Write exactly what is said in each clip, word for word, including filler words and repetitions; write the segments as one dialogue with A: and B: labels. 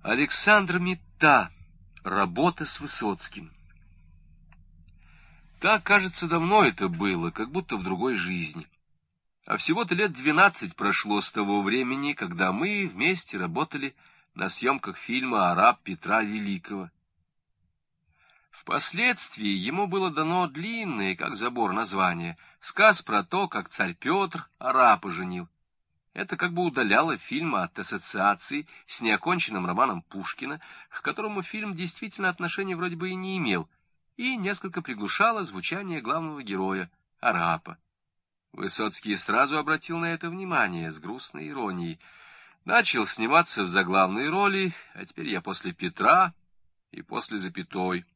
A: Александр Митта. Работа с Высоцким. Так, кажется, давно это было, как будто в другой жизни. А всего-то лет двенадцать прошло с того времени, когда мы вместе работали на съемках фильма «Арап» Петра Великого. Впоследствии ему было дано длинное, как забор, название «Сказ про то, как царь Петр арапа женил». Это как бы удаляло фильм от ассоциаций с неоконченным романом Пушкина, к которому фильм действительно отношения вроде бы и не имел, и несколько приглушало звучание главного героя — арапа. Высоцкий сразу обратил на это внимание с грустной иронией. Начал сниматься в заглавной роли, а теперь я после Петра и после запятой.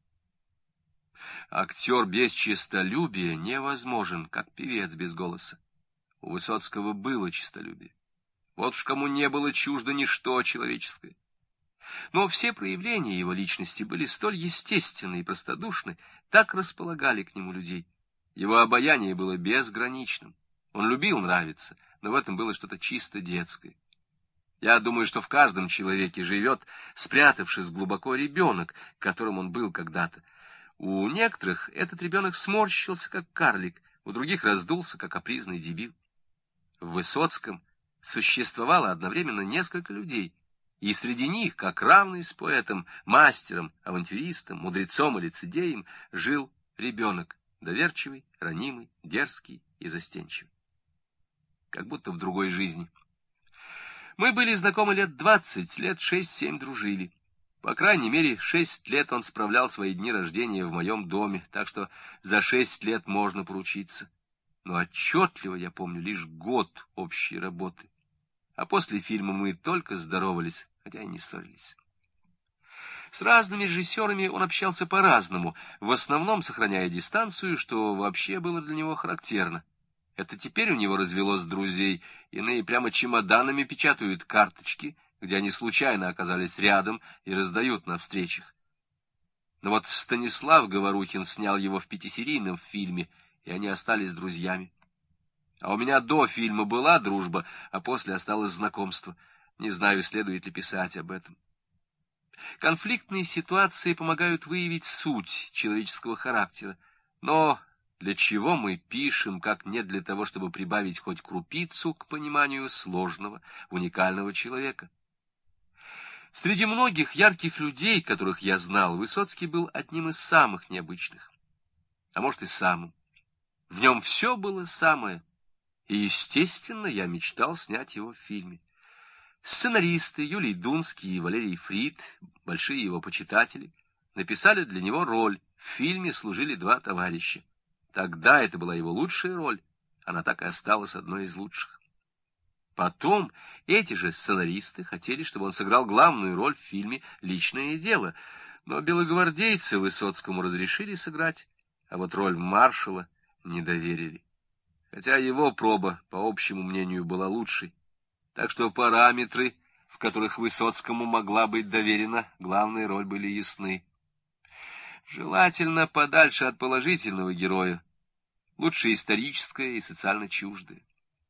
A: Актер без честолюбия невозможен, как певец без голоса. У Высоцкого было честолюбие. Вот уж кому не было чуждо ничто человеческое. Но все проявления его личности были столь естественны и простодушны, так располагали к нему людей. Его обаяние было безграничным. Он любил нравиться, но в этом было что-то чисто детское. Я думаю, что в каждом человеке живет, спрятавшись глубоко, ребенок, которым он был когда-то. У некоторых этот ребенок сморщился, как карлик, у других раздулся, как капризный дебил. В Высоцком существовало одновременно несколько людей, и среди них, как равный с поэтом, мастером, авантюристом, мудрецом и лицедеем, жил ребенок, доверчивый, ранимый, дерзкий и застенчивый. Как будто в другой жизни. Мы были знакомы лет двадцать, лет шесть-семь дружили. По крайней мере, шесть лет он справлял свои дни рождения в моем доме, так что за шесть лет можно поручиться. Но отчетливо я помню лишь год общей работы. А после фильма мы только здоровались, хотя и не ссорились. С разными режиссерами он общался по-разному, в основном сохраняя дистанцию, что вообще было для него характерно. Это теперь у него развелось друзей, иные прямо чемоданами печатают карточки, где они случайно оказались рядом, и раздают на встречах. Но вот Станислав Говорухин снял его в пятисерийном фильме, и они остались друзьями. А у меня до фильма была дружба, а после осталось знакомство. Не знаю, следует ли писать об этом. Конфликтные ситуации помогают выявить суть человеческого характера. Но для чего мы пишем, как не для того, чтобы прибавить хоть крупицу к пониманию сложного, уникального человека? Среди многих ярких людей, которых я знал, Высоцкий был одним из самых необычных. А может и самым. В нем все было самое. И, естественно, я мечтал снять его в фильме. Сценаристы Юлий Дунский и Валерий Фрид, большие его почитатели, написали для него роль. В фильме служили два товарища. Тогда это была его лучшая роль. Она так и осталась одной из лучших. Потом эти же сценаристы хотели, чтобы он сыграл главную роль в фильме «Личное дело». Но белогвардейцы Высоцкому разрешили сыграть, а вот роль маршала не доверили. Хотя его проба, по общему мнению, была лучшей. Так что параметры, в которых Высоцкому могла быть доверена главная роль, были ясны. Желательно подальше от положительного героя, лучше историческое и социально чуждое.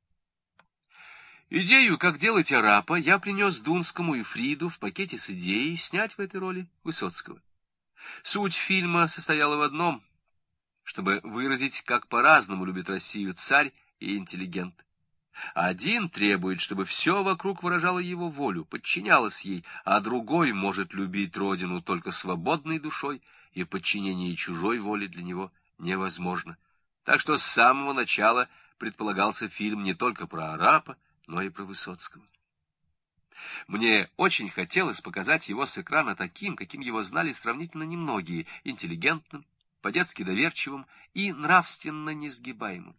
A: Идею, как делать арапа, я принес Дунскому и Фриду в пакете с идеей снять в этой роли Высоцкого. Суть фильма состояла в одном — чтобы выразить, как по-разному любит Россию царь и интеллигент. Один требует, чтобы все вокруг выражало его волю, подчинялось ей, а другой может любить родину только свободной душой, и подчинение чужой воле для него невозможно. Так что с самого начала предполагался фильм не только про арапа, но и про Высоцкого. Мне очень хотелось показать его с экрана таким, каким его знали сравнительно немногие, интеллигентным, по-детски доверчивым и нравственно несгибаемым.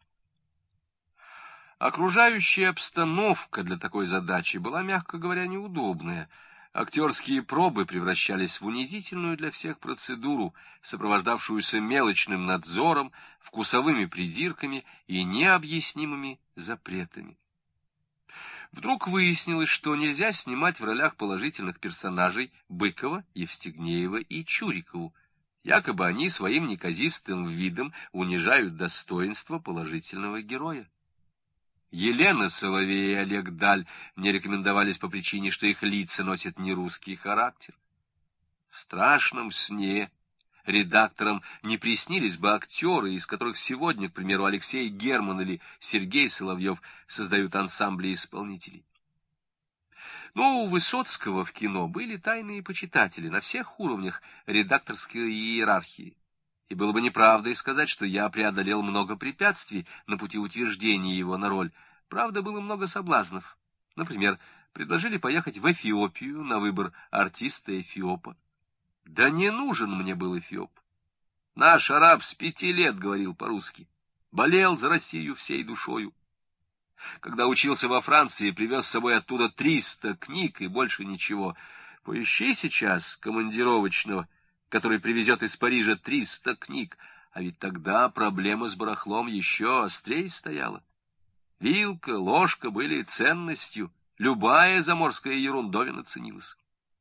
A: Окружающая обстановка для такой задачи была, мягко говоря, неудобная. Актерские пробы превращались в унизительную для всех процедуру, сопровождавшуюся мелочным надзором, вкусовыми придирками и необъяснимыми запретами. Вдруг выяснилось, что нельзя снимать в ролях положительных персонажей Быкова, Евстигнеева и Чурикову. Якобы они своим неказистым видом унижают достоинство положительного героя. Елена Соловей и Олег Даль мне рекомендовались по причине, что их лица носят нерусский характер. В страшном сне редакторам не приснились бы актеры, из которых сегодня, к примеру, Алексей Герман или Сергей Соловьев создают ансамбли исполнителей. Но у Высоцкого в кино были тайные почитатели на всех уровнях редакторской иерархии. И было бы неправдой сказать, что я преодолел много препятствий на пути утверждения его на роль. Правда, было много соблазнов. Например, предложили поехать в Эфиопию на выбор артиста-эфиопа. Да не нужен мне был эфиоп. Наш араб с пяти лет говорил по-русски, болел за Россию всей душою. Когда учился во Франции, привез с собой оттуда триста книг и больше ничего. Поищи сейчас командировочного, который привезет из Парижа триста книг, а ведь тогда проблема с барахлом еще острее стояла. Вилка, ложка были ценностью, любая заморская ерундовина ценилась.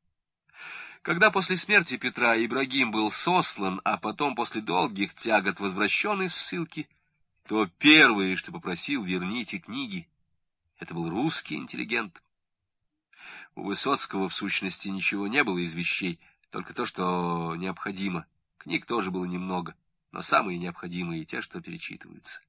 A: Когда после смерти Петра Ибрагим был сослан, а потом после долгих тягот возвращен из ссылки, то первое, что попросил: верните книги. Это был русский интеллигент. У Высоцкого, в сущности, ничего не было из вещей, только то, что необходимо. Книг тоже было немного, но самые необходимые — те, что перечитываются.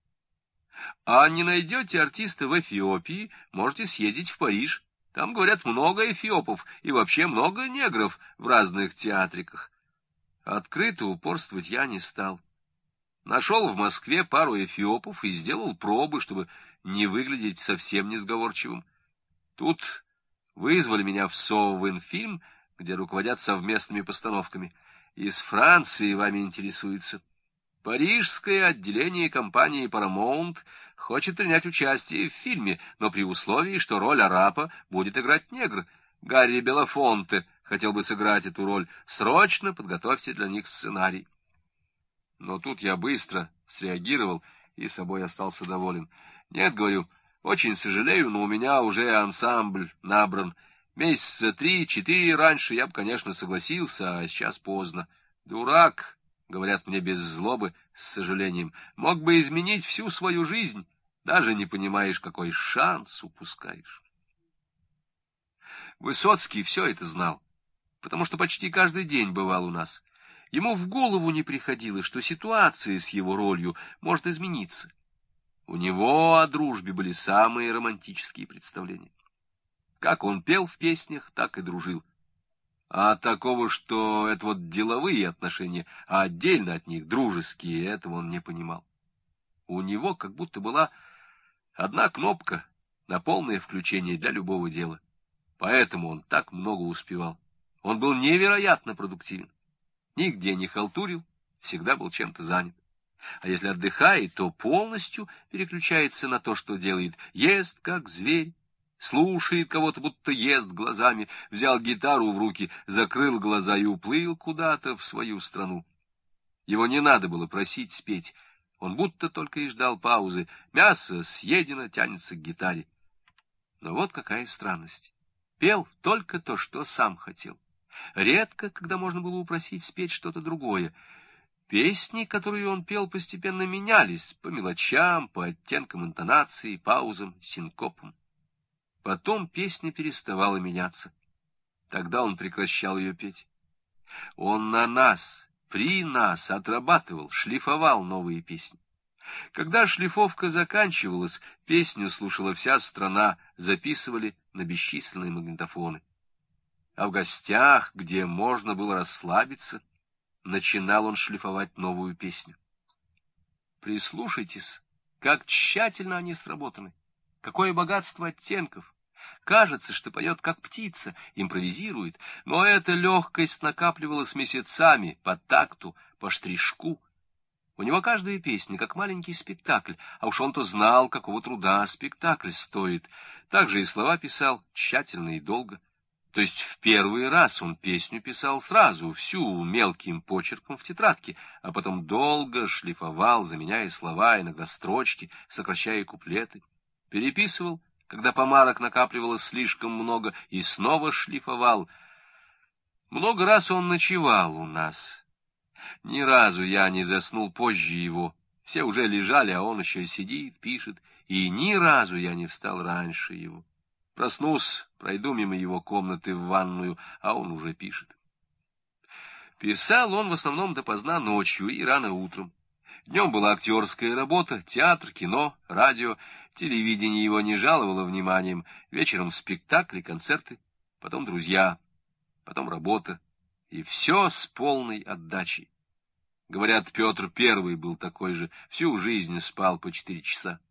A: А не найдете артиста в Эфиопии, можете съездить в Париж. Там, говорят, много эфиопов и вообще много негров в разных театриках. Открыто упорствовать я не стал. Нашел в Москве пару эфиопов и сделал пробы, чтобы не выглядеть совсем несговорчивым. Тут вызвали меня в Совинфильм, где руководят совместными постановками. Из Франции вами интересуется. Парижское отделение компании Paramount хочет принять участие в фильме, но при условии, что роль араба будет играть негр. Гарри Белофонте хотел бы сыграть эту роль. Срочно подготовьте для них сценарий. Но тут я быстро среагировал и собой остался доволен. Нет, говорю, очень сожалею, но у меня уже ансамбль набран. Месяца три-четыре раньше я бы, конечно, согласился, а сейчас поздно. Дурак, говорят мне без злобы, с сожалением, мог бы изменить всю свою жизнь, даже не понимаешь, какой шанс упускаешь. Высоцкий все это знал, потому что почти каждый день бывал у нас. Ему в голову не приходило, что ситуация с его ролью может измениться. У него о дружбе были самые романтические представления. Как он пел в песнях, так и дружил. А такого, что это вот деловые отношения, а отдельно от них дружеские, этого он не понимал. У него как будто была одна кнопка на полное включение для любого дела. Поэтому он так много успевал. Он был невероятно продуктивен. Нигде не халтурил, всегда был чем-то занят. А если отдыхает, то полностью переключается на то, что делает. Ест, как зверь, слушает кого-то, будто ест глазами, взял гитару в руки, закрыл глаза и уплыл куда-то в свою страну. Его не надо было просить спеть, он будто только и ждал паузы. Мясо съедено, тянется к гитаре. Но вот какая странность. Пел только то, что сам хотел. Редко, когда можно было упросить спеть что-то другое. Песни, которые он пел, постепенно менялись по мелочам, по оттенкам интонации, паузам, синкопам. Потом песня переставала меняться. Тогда он прекращал ее петь. Он на нас, при нас отрабатывал, шлифовал новые песни. Когда шлифовка заканчивалась, песню слушала вся страна, записывали на бесчисленные магнитофоны. А в гостях, где можно было расслабиться, начинал он шлифовать новую песню. Прислушайтесь, как тщательно они сработаны, какое богатство оттенков. Кажется, что поет как птица, импровизирует, но эта легкость накапливалась месяцами по такту, по штришку. У него каждая песня как маленький спектакль, а уж он-то знал, какого труда спектакль стоит. Также и слова писал тщательно и долго. То есть в первый раз он песню писал сразу, всю мелким почерком в тетрадке, а потом долго шлифовал, заменяя слова, иногда строчки, сокращая куплеты. Переписывал, когда помарок накапливалось слишком много, и снова шлифовал. Много раз он ночевал у нас. Ни разу я не заснул позже его. Все уже лежали, а он еще сидит, пишет, и ни разу я не встал раньше его. Проснусь, пройду мимо его комнаты в ванную, а он уже пишет. Писал он в основном допоздна ночью и рано утром. Днем была актерская работа, театр, кино, радио, телевидение его не жаловало вниманием, вечером спектакли, концерты, потом друзья, потом работа, и все с полной отдачей. Говорят, Петр Первый был такой же, всю жизнь спал по четыре часа.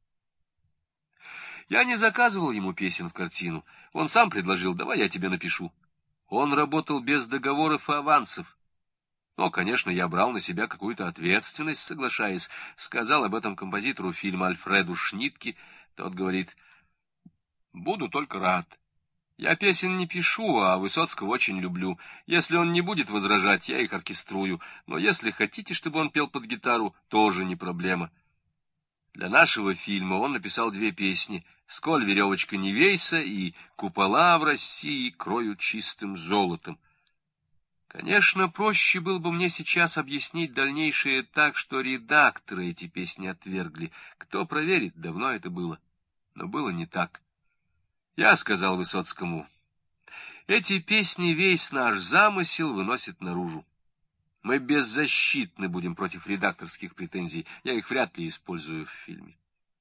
A: Я не заказывал ему песен в картину, он сам предложил: давай я тебе напишу. Он работал без договоров и авансов. Но, конечно, я брал на себя какую-то ответственность, соглашаясь. Сказал об этом композитору фильма Альфреду Шнитке. Тот говорит: буду только рад. Я песен не пишу, а Высоцкого очень люблю. Если он не будет возражать, я их оркеструю. Но если хотите, чтобы он пел под гитару, тоже не проблема. Для нашего фильма он написал две песни: «Сколь веревочка не вейся» и «Купола в России кроют чистым золотом». Конечно, проще было бы мне сейчас объяснить дальнейшее так, что редакторы эти песни отвергли. Кто проверит, давно это было. Но было не так. Я сказал Высоцкому: эти песни весь наш замысел выносят наружу. Мы беззащитны будем против редакторских претензий. Я их вряд ли использую в фильме.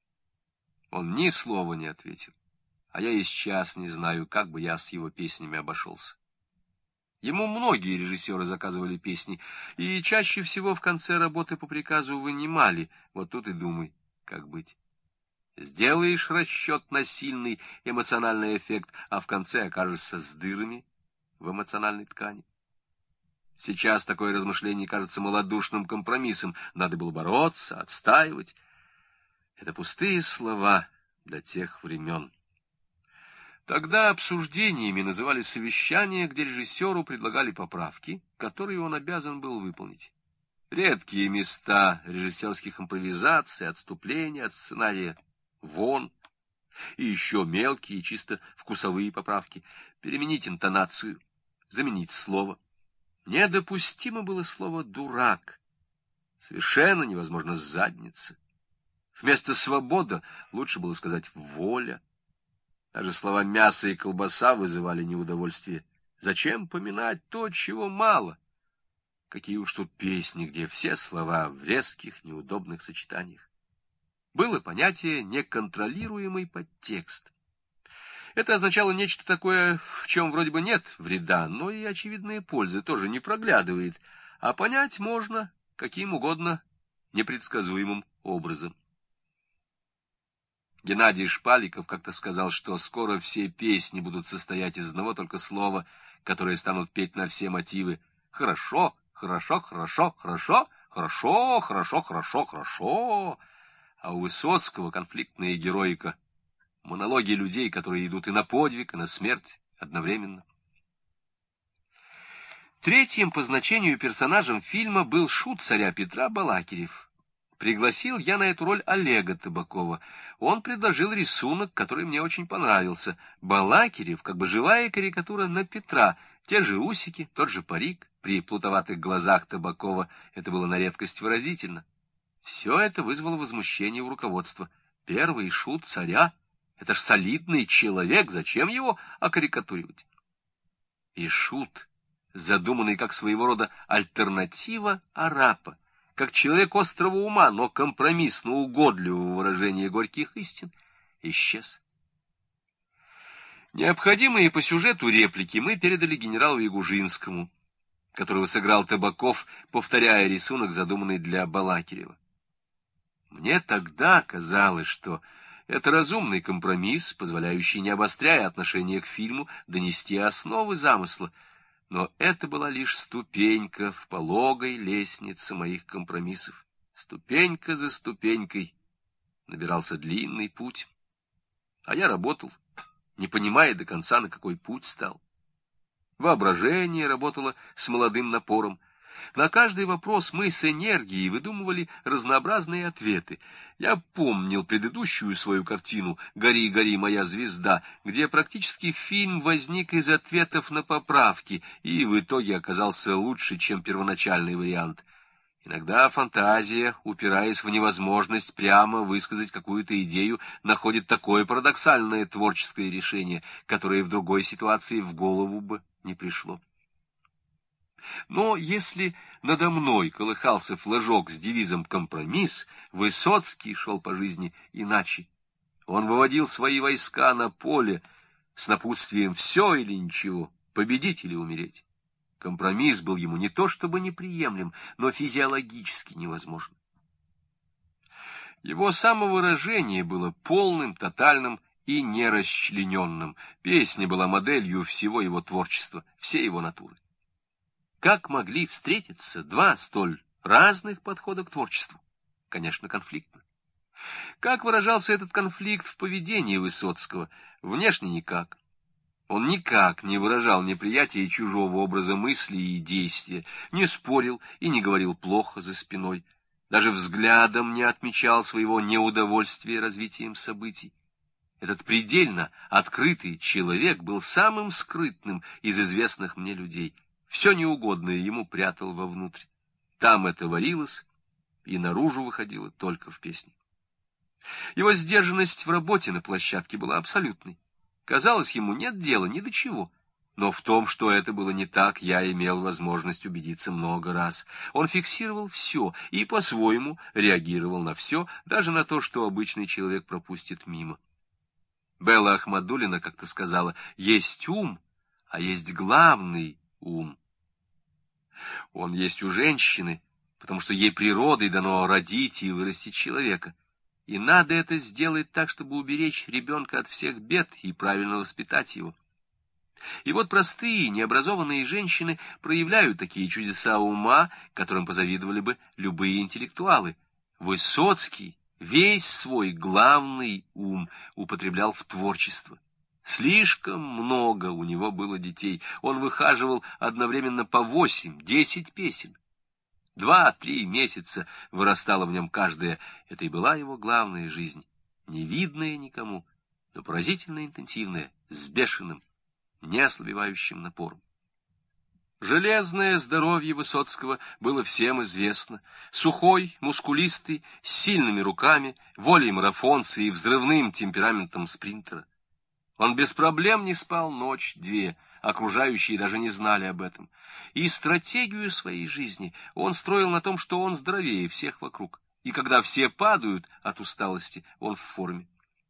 A: Он ни слова не ответил, а я и сейчас не знаю, как бы я с его песнями обошелся. Ему многие режиссеры заказывали песни, и чаще всего в конце работы по приказу вынимали. Вот тут и думай, как быть. Сделаешь расчет на сильный эмоциональный эффект, а в конце окажешься с дырами в эмоциональной ткани. Сейчас такое размышление кажется малодушным компромиссом. Надо было бороться, отстаивать. Это пустые слова для тех времен. Тогда обсуждениями называли совещания, где режиссеру предлагали поправки, которые он обязан был выполнить. Редкие места режиссерских импровизаций, отступления от сценария вон, и еще мелкие, чисто вкусовые поправки, переменить интонацию, заменить слово. Недопустимо было слово «дурак», совершенно невозможно «задница». Вместо «свобода» лучше было сказать «воля». Даже слова «мясо» и «колбаса» вызывали неудовольствие. Зачем поминать то, чего мало? Какие уж тут песни, где все слова в резких, неудобных сочетаниях. Было понятие «неконтролируемый подтекст». Это означало нечто такое, в чем вроде бы нет вреда, но и очевидная польза тоже не проглядывает, а понять можно каким угодно непредсказуемым образом. Геннадий Шпаликов как-то сказал, что скоро все песни будут состоять из одного только слова, которое станут петь на все мотивы. Хорошо, хорошо, хорошо, хорошо, хорошо, хорошо, хорошо, хорошо. А у Высоцкого конфликтная героика. Монологи людей, которые идут и на подвиг, и на смерть одновременно. Третьим по значению персонажем фильма был шут царя Петра Балакирев. Пригласил я на эту роль Олега Табакова. Он предложил рисунок, который мне очень понравился. Балакирев, как бы живая карикатура на Петра. Те же усики, тот же парик. При плутоватых глазах Табакова это было на редкость выразительно. Все это вызвало возмущение у руководства. Первый шут царя — это ж солидный человек, зачем его окарикатуривать? И шут, задуманный как своего рода альтернатива арапа, как человек острого ума, но компромиссно угодливого выражения горьких истин, исчез. Необходимые по сюжету реплики мы передали генералу Ягужинскому, которого сыграл Табаков, повторяя рисунок, задуманный для Балакирева. Мне тогда казалось, что это разумный компромисс, позволяющий, не обостряя отношение к фильму, донести основы замысла. Но это была лишь ступенька в пологой лестнице моих компромиссов. Ступенька за ступенькой набирался длинный путь. А я работал, не понимая до конца, на какой путь стал. Воображение работало с молодым напором. На каждый вопрос мы с энергией выдумывали разнообразные ответы. Я помнил предыдущую свою картину «Гори, гори, моя звезда», где практически фильм возник из ответов на поправки и в итоге оказался лучше, чем первоначальный вариант. Иногда фантазия, упираясь в невозможность прямо высказать какую-то идею, находит такое парадоксальное творческое решение, которое в другой ситуации в голову бы не пришло. Но если надо мной колыхался флажок с девизом «Компромисс», Высоцкий шел по жизни иначе. Он выводил свои войска на поле с напутствием «все или ничего, победить или умереть». Компромисс был ему не то чтобы неприемлем, но физиологически невозможен. Его самовыражение было полным, тотальным и нерасчлененным. Песня была моделью всего его творчества, всей его натуры. Как могли встретиться два столь разных подхода к творчеству? Конечно, конфликтно. Как выражался этот конфликт в поведении Высоцкого? Внешне никак. Он никак не выражал неприятия чужого образа мысли и действия, не спорил и не говорил плохо за спиной, даже взглядом не отмечал своего неудовольствия развитием событий. Этот предельно открытый человек был самым скрытным из известных мне людей. Все неугодное ему прятал вовнутрь. Там это варилось и наружу выходило только в песне. Его сдержанность в работе на площадке была абсолютной. Казалось, ему нет дела ни до чего. Но в том, что это было не так, я имел возможность убедиться много раз. Он фиксировал все и по-своему реагировал на все, даже на то, что обычный человек пропустит мимо. Белла Ахмадуллина как-то сказала: «Есть ум, а есть главный ум». Он есть у женщины, потому что ей природой дано родить и вырастить человека. И надо это сделать так, чтобы уберечь ребенка от всех бед и правильно воспитать его. И вот простые, необразованные женщины проявляют такие чудеса ума, которым позавидовали бы любые интеллектуалы. Высоцкий весь свой главный ум употреблял в творчество. Слишком много у него было детей. Он выхаживал одновременно по восемь, десять песен. Два-три месяца вырастала в нем каждая. Это и была его главная жизнь. Невидная никому, но поразительно интенсивная, с бешеным, неослабевающим напором. Железное здоровье Высоцкого было всем известно. Сухой, мускулистый, с сильными руками, волей марафонца и взрывным темпераментом спринтера. Он без проблем не спал ночь-две, окружающие даже не знали об этом. И стратегию своей жизни он строил на том, что он здоровее всех вокруг. И когда все падают от усталости, он в форме.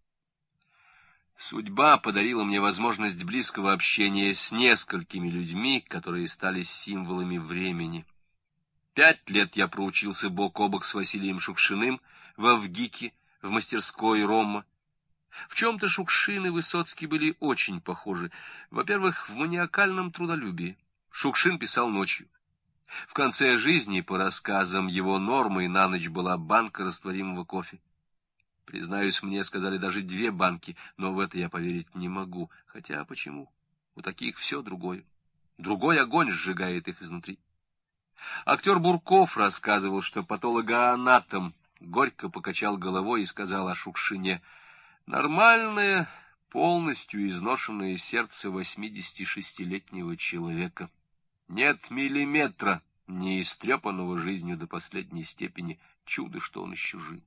A: Судьба подарила мне возможность близкого общения с несколькими людьми, которые стали символами времени. Пять лет я проучился бок о бок с Василием Шукшиным во ВГИКе, в мастерской Рома. В чем-то Шукшин и Высоцкий были очень похожи. Во-первых, в маниакальном трудолюбии. Шукшин писал ночью. В конце жизни, по рассказам его, нормой на ночь была банка растворимого кофе. Признаюсь, мне сказали даже две банки, но в это я поверить не могу. Хотя почему? У таких все другое. Другой огонь сжигает их изнутри. Актер Бурков рассказывал, что патологоанатом горько покачал головой и сказал о Шукшине: «Нормальное, полностью изношенное сердце восьмидесятишестилетнего человека. Нет миллиметра не истрепанного жизнью до последней степени. Чудо, что он еще жил».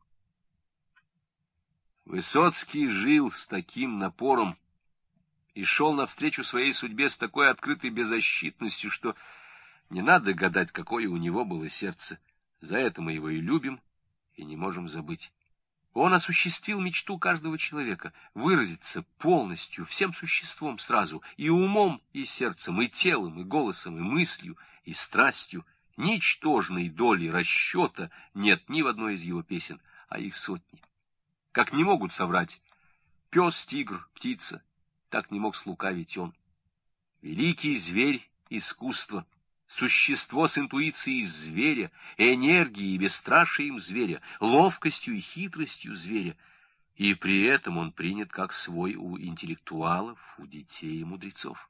A: Высоцкий жил с таким напором и шел навстречу своей судьбе с такой открытой беззащитностью, что не надо гадать, какое у него было сердце. За это мы его и любим, и не можем забыть. Он осуществил мечту каждого человека — выразиться полностью, всем существом сразу, и умом, и сердцем, и телом, и голосом, и мыслью, и страстью. Ничтожной доли расчета нет ни в одной из его песен, а их сотни. Как не могут соврать пес, тигр, птица, так не мог слукавить он. Великий зверь искусства, существо с интуицией зверя, энергией и бесстрашием зверя, ловкостью и хитростью зверя. И при этом он принят как свой у интеллектуалов, у детей и мудрецов.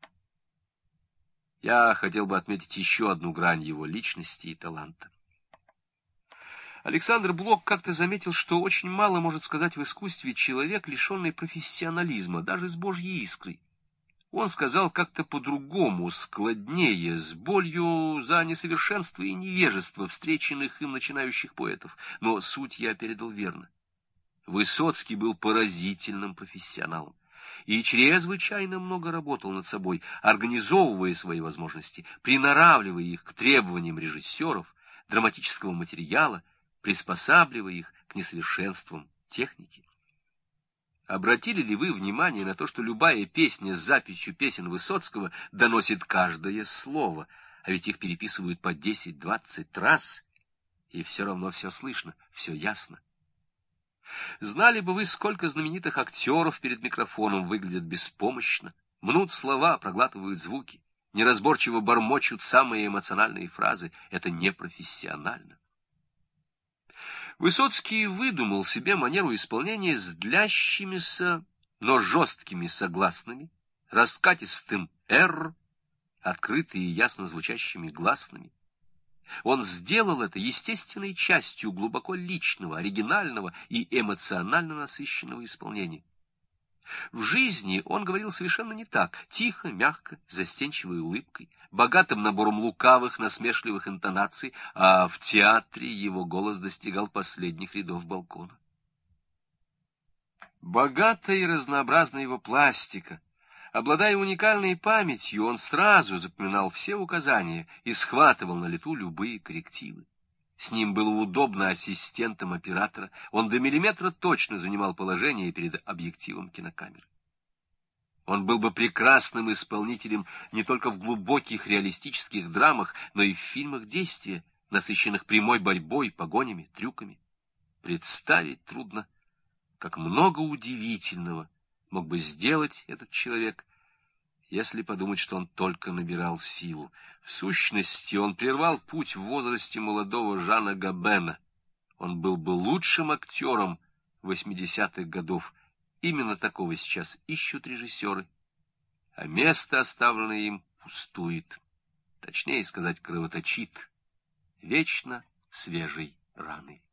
A: Я хотел бы отметить еще одну грань его личности и таланта. Александр Блок как-то заметил, что очень мало может сказать в искусстве человек, лишенный профессионализма, даже с божьей искрой. Он сказал как-то по-другому, складнее, с болью за несовершенство и невежество встреченных им начинающих поэтов, но суть я передал верно. Высоцкий был поразительным профессионалом и чрезвычайно много работал над собой, организовывая свои возможности, приноравливая их к требованиям режиссеров, драматического материала, приспосабливая их к несовершенствам техники. Обратили ли вы внимание на то, что любая песня с записью песен Высоцкого доносит каждое слово, а ведь их переписывают по десять-двадцать раз, и все равно все слышно, все ясно? Знали бы вы, сколько знаменитых актеров перед микрофоном выглядят беспомощно, мнут слова, проглатывают звуки, неразборчиво бормочут самые эмоциональные фразы. Это непрофессионально. Высоцкий выдумал себе манеру исполнения с длящимися, но жесткими согласными, раскатистым «р», открытыми и ясно звучащими гласными. Он сделал это естественной частью глубоко личного, оригинального и эмоционально насыщенного исполнения. В жизни он говорил совершенно не так, тихо, мягко, застенчивой улыбкой, богатым набором лукавых, насмешливых интонаций, а в театре его голос достигал последних рядов балкона. Богатая и разнообразная его пластика. Обладая уникальной памятью, он сразу запоминал все указания и схватывал на лету любые коррективы. С ним было удобно ассистентом оператора, он до миллиметра точно занимал положение перед объективом кинокамеры. Он был бы прекрасным исполнителем не только в глубоких реалистических драмах, но и в фильмах действия, насыщенных прямой борьбой, погонями, трюками. Представить трудно, как много удивительного мог бы сделать этот человек, если подумать, что он только набирал силу. В сущности, он прервал путь в возрасте молодого Жана Габена. Он был бы лучшим актером восьмидесятых годов. Именно такого сейчас ищут режиссеры. А место, оставленное им, пустует. Точнее сказать, кровоточит вечно свежей раной.